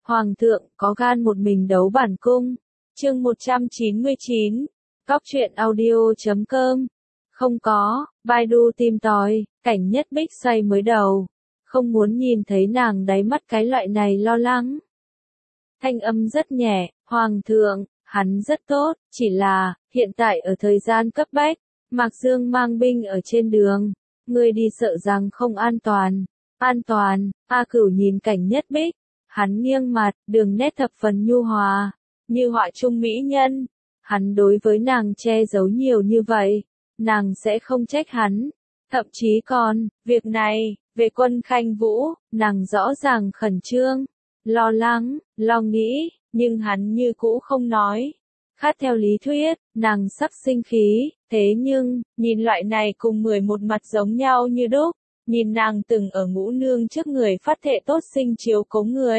Hoàng thượng có gan một mình đấu bản cung. Chương 199. Cóc truyện audio.com. Không có, Baidu tìm tòi, Cảnh Nhất Bích xoay mới đầu. Không muốn nhìn thấy nàng đáy mắt cái loại này lo lắng. Thanh âm rất nhẹ, Hoàng thượng, hắn rất tốt, chỉ là, hiện tại ở thời gian cấp bách, Mạc Dương mang binh ở trên đường, ngươi đi sợ rằng không an toàn. An toàn, A Cửu nhìn Cảnh Nhất Bích, hắn nghiêng mặt, đường nét thập phần nhu hòa, như họa trung mỹ nhân. Hắn đối với nàng che giấu nhiều như vậy, nàng sẽ không trách hắn. Thậm chí còn, việc này, về Quân Khanh Vũ, nàng rõ ràng khẩn trương, lo lắng, lo nghĩ, nhưng hắn như cũ không nói. Khác theo lý thuyết, nàng sắp sinh khí, thế nhưng, nhìn loại này cùng 11 mặt giống nhau như đúc, nhìn nàng từng ở Ngũ Nương trước người phát thệ tốt sinh chiếu cố người.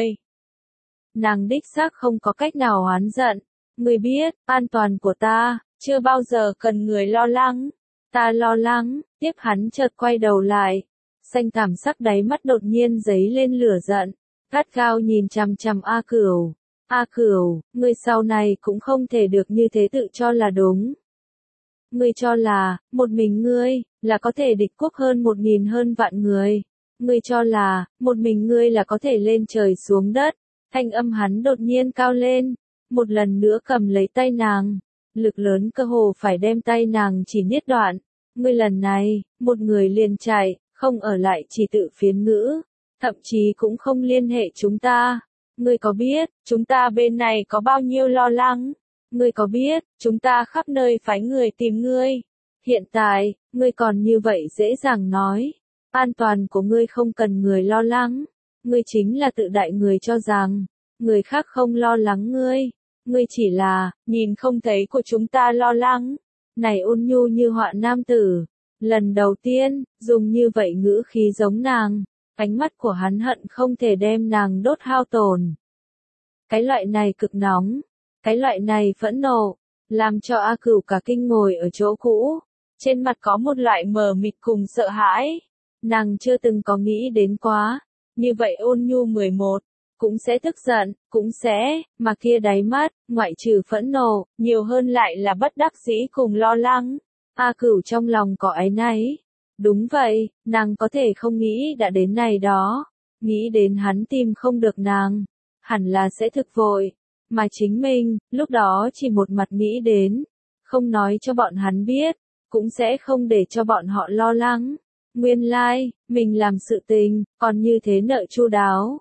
Nàng đích xác không có cách nào oán giận, người biết, an toàn của ta, chưa bao giờ cần người lo lắng. Ta lo lắng, tiếp hắn chợt quay đầu lại, xanh thẳm sắc đáy mắt đột nhiên dấy lên lửa giận, gắt gao nhìn chằm chằm A Cửu. A Cửu, ngươi sau này cũng không thể được như thế tự cho là đúng. Ngươi cho là, một mình ngươi, là có thể địch quốc hơn 1000 hơn vạn người. Ngươi cho là, một mình ngươi là có thể lên trời xuống đất. Thanh âm hắn đột nhiên cao lên, một lần nữa cầm lấy tay nàng. Lực lớn cơ hồ phải đem tay nàng chỉ niết đoạn. Ngươi lần này, một người liền chạy, không ở lại chỉ tự phiến ngữ. Thậm chí cũng không liên hệ chúng ta. Ngươi có biết, chúng ta bên này có bao nhiêu lo lắng? Ngươi có biết, chúng ta khắp nơi phái người tìm ngươi. Hiện tại, ngươi còn như vậy dễ dàng nói. An toàn của ngươi không cần người lo lắng. Ngươi chính là tự đại người cho rằng, người khác không lo lắng ngươi. Ngươi chỉ là, nhìn không thấy của chúng ta lo lắng. Này ôn nhu như họa nam tử. Lần đầu tiên, dùng như vậy ngữ khí giống nàng. Ánh mắt của hắn hận không thể đem nàng đốt hao tổn. Cái loại này cực nóng. Cái loại này phẫn nộ. Làm cho A Cửu cả kinh ngồi ở chỗ cũ. Trên mặt có một loại mờ mịt cùng sợ hãi. Nàng chưa từng có nghĩ đến quá. Như vậy ôn nhu 11. Cũng sẽ tức giận, cũng sẽ, mà kia đáy mắt, ngoại trừ phẫn nộ, nhiều hơn lại là bất đắc dĩ cùng lo lắng. A Cửu trong lòng có áy náy. Đúng vậy, nàng có thể không nghĩ đã đến này đó. Nghĩ đến hắn tìm không được nàng. Hẳn là sẽ thực vội. Mà chính mình, lúc đó chỉ một mặt nghĩ đến. Không nói cho bọn hắn biết. Cũng sẽ không để cho bọn họ lo lắng. Nguyên lai, mình làm sự tình, còn như thế nợ chu đáo.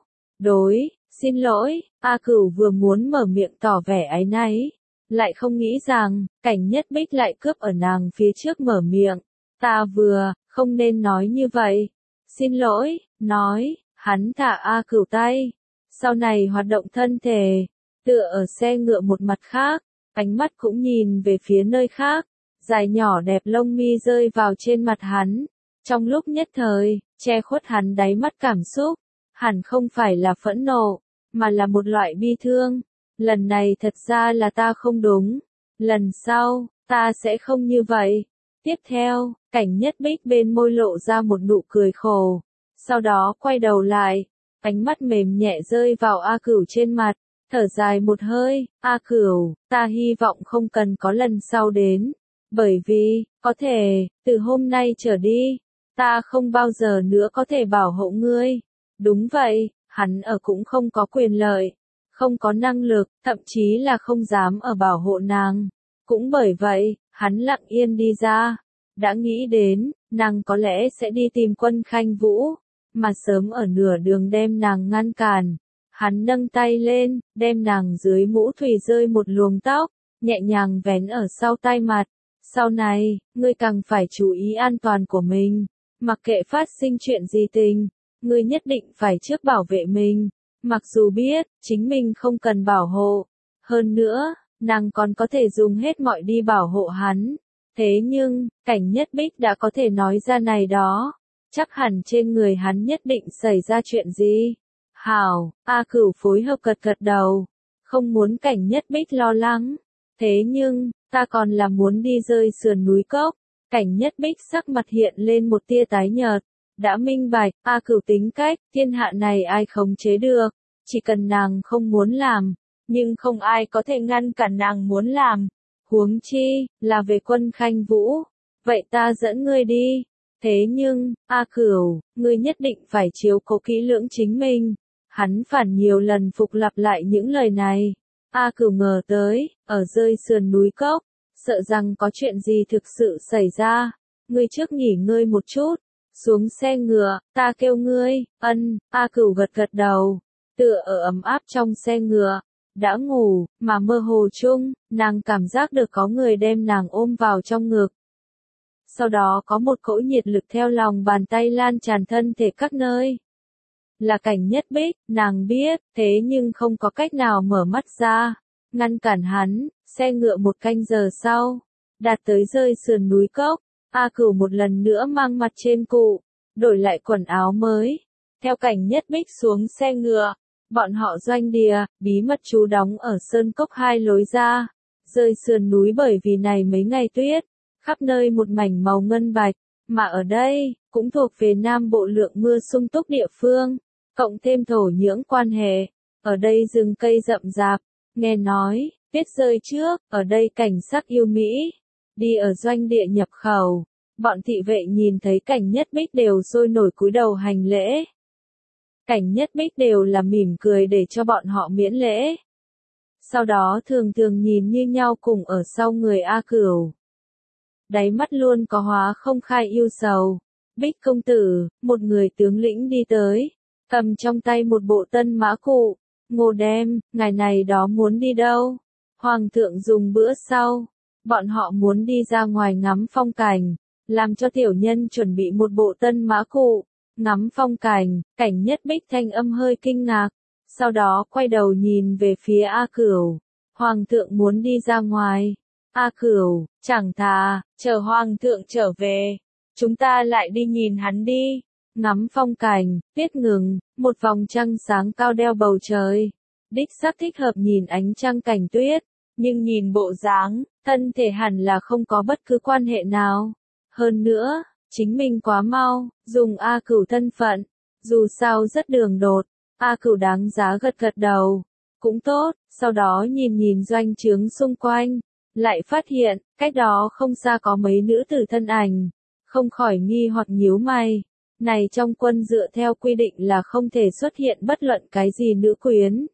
Xin lỗi, A Cửu vừa muốn mở miệng tỏ vẻ áy náy. Lại không nghĩ rằng, Cảnh Nhất Bích lại cướp ở nàng phía trước mở miệng. Ta không nên nói như vậy. Xin lỗi, nói, hắn thả A Cửu tay. Sau này hoạt động thân thể, tựa ở xe ngựa một mặt khác, ánh mắt cũng nhìn về phía nơi khác. Dài nhỏ đẹp lông mi rơi vào trên mặt hắn. Trong lúc nhất thời, che khuất hắn đáy mắt cảm xúc. Hẳn không phải là phẫn nộ, mà là một loại bi thương. Lần này thật ra là ta không đúng. Lần sau, ta sẽ không như vậy. Tiếp theo, Cảnh Nhất Bích bên môi lộ ra một nụ cười khổ. Sau đó quay đầu lại, ánh mắt mềm nhẹ rơi vào A Cửu trên mặt. Thở dài một hơi, A Cửu, ta hy vọng không cần có lần sau đến. Bởi vì, có thể, từ hôm nay trở đi, ta không bao giờ nữa có thể bảo hộ ngươi. Đúng vậy, hắn ở cũng không có quyền lợi, không có năng lực, thậm chí là không dám ở bảo hộ nàng. Cũng bởi vậy, hắn lặng yên đi ra. Đã nghĩ đến, nàng có lẽ sẽ đi tìm Quân Khanh Vũ, mà sớm ở nửa đường đem nàng ngăn cản. Hắn nâng tay lên, đem nàng dưới mũ thủy rơi một luồng tóc, nhẹ nhàng vén ở sau tai mặt. Sau này, ngươi càng phải chú ý an toàn của mình. Mặc kệ phát sinh chuyện gì tình, ngươi nhất định phải trước bảo vệ mình. Mặc dù biết, chính mình không cần bảo hộ. Hơn nữa, nàng còn có thể dùng hết mọi đi bảo hộ hắn. Thế nhưng, Cảnh Nhất Bích đã có thể nói ra này đó. Chắc hẳn trên người hắn nhất định xảy ra chuyện gì. Hảo, A Cửu phối hợp gật đầu. Không muốn Cảnh Nhất Bích lo lắng. Thế nhưng, ta còn là muốn đi rơi sườn núi cốc. Cảnh Nhất Bích sắc mặt hiện lên một tia tái nhợt. Đã minh bạch, A Cửu tính cách, thiên hạ này ai khống chế được. chỉ cần nàng không muốn làm, nhưng không ai có thể ngăn cản nàng muốn làm. Huống chi, là về Quân Khanh Vũ. Vậy ta dẫn ngươi đi. Thế nhưng, A Cửu, ngươi nhất định phải chiếu cố kỹ lưỡng chính mình. Hắn phản nhiều lần phục lặp lại những lời này. A Cửu ngờ tới, ở rơi sườn núi cốc, sợ rằng có chuyện gì thực sự xảy ra. Ngươi trước nghỉ ngơi một chút, xuống xe ngựa, ta kêu ngươi. Ân, A Cửu gật gật đầu, tựa ở ấm áp trong xe ngựa. Đã ngủ, mà mơ hồ chung, nàng cảm giác được có người đem nàng ôm vào trong ngực. Sau đó có một cỗ nhiệt lực theo lòng bàn tay lan tràn thân thể các nơi. Là Cảnh Nhất Bích, nàng biết, thế nhưng không có cách nào mở mắt ra, ngăn cản hắn. Xe ngựa một canh giờ sau, đạt tới rơi sườn núi cốc. A Cửu một lần nữa mang mặt trên cụ, đổi lại quần áo mới, theo Cảnh Nhất Bích xuống xe ngựa. Bọn họ doanh địa, bí mật trú đóng ở sơn cốc hai lối ra, rơi sườn núi bởi vì này mấy ngày tuyết, khắp nơi một mảnh màu ngân bạch, mà ở đây, cũng thuộc về Nam Bộ lượng mưa sung túc địa phương, cộng thêm thổ nhưỡng quan hệ, ở đây rừng cây rậm rạp, nghe nói, tuyết rơi trước, ở đây cảnh sắc yêu mỹ, đi ở doanh địa nhập khẩu, bọn thị vệ nhìn thấy Cảnh Nhất Bích đều sôi nổi cúi đầu hành lễ. Cảnh Nhất Bích đều là mỉm cười để cho bọn họ miễn lễ. Sau đó thường thường nhìn như nhau cùng ở sau người A Cửu. Đáy mắt luôn có hóa không khai yêu sầu. Bích công tử, một người tướng lĩnh đi tới, cầm trong tay một bộ tân mã cụ. Ngô Đem, ngài này đó muốn đi đâu? Hoàng thượng dùng bữa sau, bọn họ muốn đi ra ngoài ngắm phong cảnh, làm cho tiểu nhân chuẩn bị một bộ tân mã cụ. Ngắm phong cảnh, Cảnh Nhất Bích thanh âm hơi kinh ngạc, sau đó quay đầu nhìn về phía A Cửu. Hoàng thượng muốn đi ra ngoài. A Cửu, chẳng thà, chờ Hoàng thượng trở về, chúng ta lại đi nhìn hắn đi. Ngắm phong cảnh, tuyết ngừng, một vòng trăng sáng cao đeo bầu trời. Đích xác thích hợp nhìn ánh trăng cảnh tuyết, nhưng nhìn bộ dáng, thân thể hẳn là không có bất cứ quan hệ nào. Hơn nữa, chính mình quá mau, dùng A Cửu thân phận, dù sao rất đường đột. A Cửu đáng giá gật gật đầu, cũng tốt. Sau đó nhìn nhìn doanh trướng xung quanh, lại phát hiện, cách đó không xa có mấy nữ tử thân ảnh, không khỏi nghi hoặc nhíu mày. Này trong quân dựa theo quy định là không thể xuất hiện bất luận cái gì nữ quyến.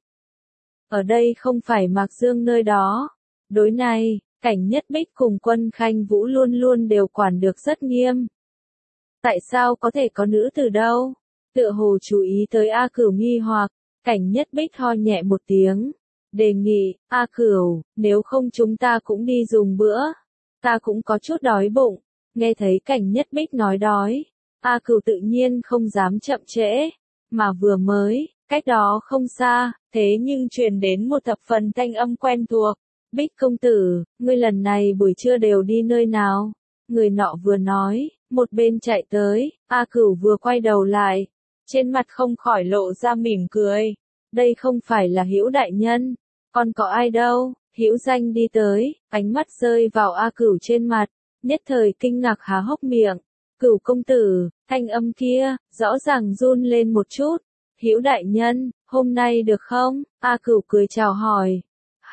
Ở đây không phải Mạc Dương nơi đó. Đối này, Cảnh Nhất Bích cùng Quân Khanh Vũ luôn luôn đều quản được rất nghiêm. Tại sao có thể có nữ từ đâu? Tựa hồ chú ý tới A Cửu nghi hoặc, Cảnh Nhất Bích ho nhẹ một tiếng, đề nghị, A Cửu, nếu không chúng ta cũng đi dùng bữa, ta cũng có chút đói bụng. Nghe thấy Cảnh Nhất Bích nói đói, A Cửu tự nhiên không dám chậm trễ, mà vừa mới, cách đó không xa, thế nhưng truyền đến một thập phần thanh âm quen thuộc. Bích công tử, ngươi lần này buổi trưa đều đi nơi nào? Người nọ vừa nói, một bên chạy tới. A Cửu vừa quay đầu lại, trên mặt không khỏi lộ ra mỉm cười. Đây không phải là Hữu đại nhân, còn có ai đâu? Hữu Danh đi tới, ánh mắt rơi vào A Cửu trên mặt, nhất thời kinh ngạc há hốc miệng. Cửu công tử, thanh âm kia, rõ ràng run lên một chút. Hữu đại nhân, hôm nay được không? A Cửu cười chào hỏi.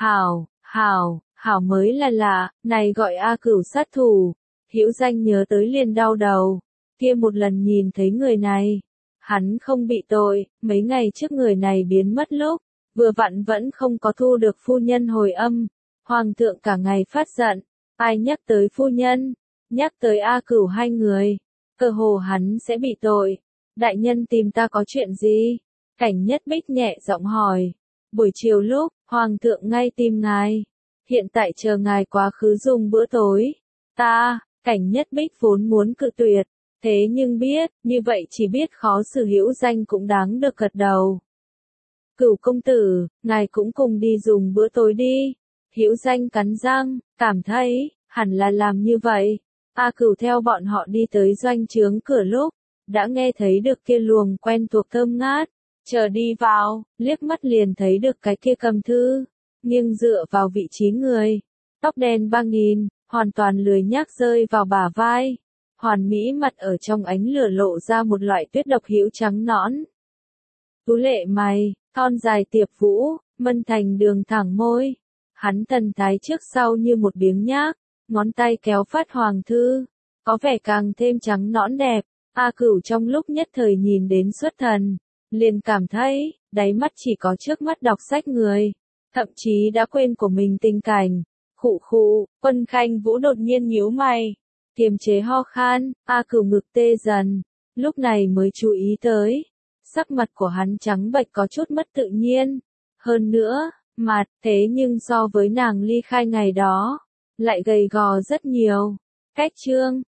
Hảo mới là lạ, này gọi A Cửu sát thủ. Hữu Danh nhớ tới liền đau đầu. Kia một lần nhìn thấy người này, hắn không bị tội, mấy ngày trước người này biến mất lúc, vừa vặn vẫn không có thu được phu nhân hồi âm. Hoàng thượng cả ngày phát giận, ai nhắc tới phu nhân, nhắc tới A Cửu hai người, cơ hồ hắn sẽ bị tội. Đại nhân tìm ta có chuyện gì? Cảnh Nhất Bích nhẹ giọng hỏi. Buổi chiều lúc, Hoàng thượng ngay tìm ngài, hiện tại chờ ngài quá khứ dùng bữa tối. Cảnh Nhất Bích vốn muốn cự tuyệt, thế nhưng biết, như vậy chỉ biết khó xử. Hữu Danh cũng đáng được gật đầu. Cửu công tử, ngài cũng cùng đi dùng bữa tối đi. Hữu Danh cắn răng, cảm thấy, hẳn là làm như vậy. A Cửu theo bọn họ đi tới doanh trướng cửa lúc, đã nghe thấy được kia luồng quen thuộc thơm ngát. Chờ đi vào, liếc mắt liền thấy được cái kia cầm thư, nghiêng dựa vào vị trí người. Tóc đen 3000, hoàn toàn lười nhác rơi vào bả vai. Hoàn mỹ mặt ở trong ánh lửa lộ ra một loại tuyết độc hữu trắng nõn. Tú lệ mày, thon dài tiệp vũ, mân thành đường thẳng môi. Hắn thần thái trước sau như một biếng nhác, ngón tay kéo phát hoàng thư, có vẻ càng thêm trắng nõn đẹp. A Cửu trong lúc nhất thời nhìn đến xuất thần, liền cảm thấy, đáy mắt chỉ có trước mắt đọc sách người, thậm chí đã quên của mình tình cảnh. Khụ khụ, Quân Khanh Vũ đột nhiên nhíu mày, kiềm chế ho khan, A Cửu ngực tê dần, lúc này mới chú ý tới, sắc mặt của hắn trắng bệch có chút mất tự nhiên, hơn nữa, mặt, thế nhưng so với nàng ly khai ngày đó, lại gầy gò rất nhiều. Cách chương